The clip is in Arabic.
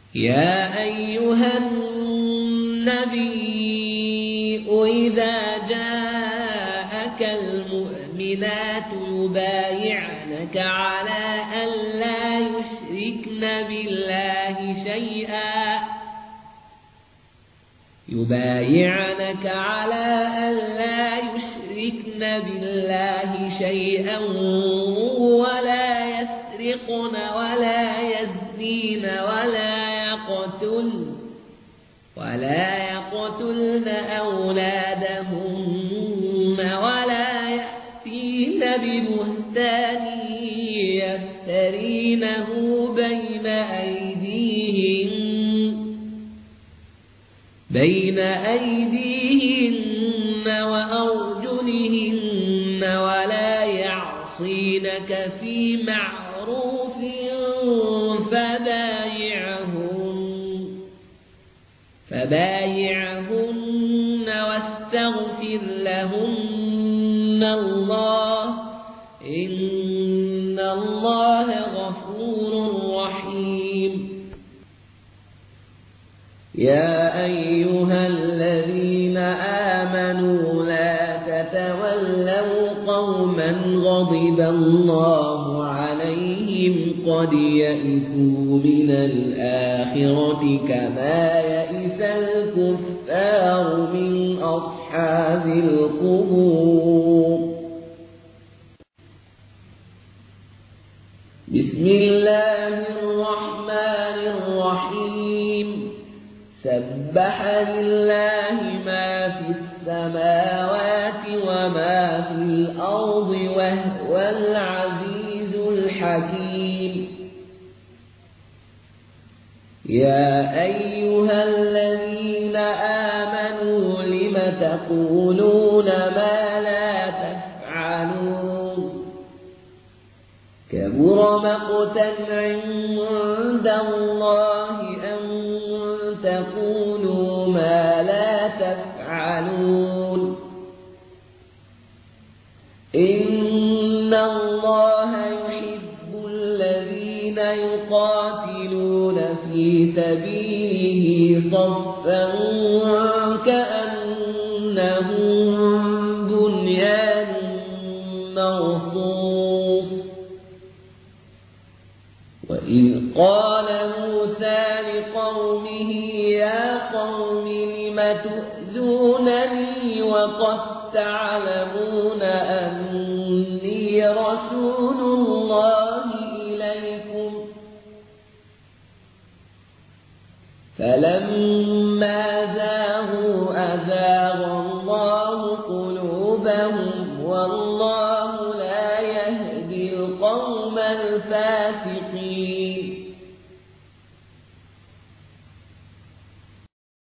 يا أيها النبي إذا جاءك المؤمنات يبايعنك على أن لا يشركن بالله شيئا ولا يسرقن ولا يزنين ولا يقتلن أولادهن ولا يأتين ببهتان يفترينه بين أيديهن وأرجلهن ولا يعصينك في معروف فبايعهن واستغفر لهن الله إن الله غفور رحيم. يا أيها الذين آمنوا لا تتولوا قوما غضب الله عليهم قد يئسوا من الآخرة كما يئس الكفار من أصحاب القبور. بسم الله الرحمن الرحيم. سبح لله ما في السماوات وما في الأرض وهو العزيز الحكيم. يا أيها الذين آمنوا لم تقولون ما لا تفعلون كبر مقتا عند الله أن تقولوا ما لا تفعلون إن الله يحب الذين يقاتلون في سبيله صفا كأنهم بنيان مرصوص. وإذ قال موسى لقومه يا قوم لم تؤذونني وقد تعلمون أني رسول الله إليكم فلما زاغوا أزاغ الله قلوبهم والله لا يهدي القوم الفاسقين.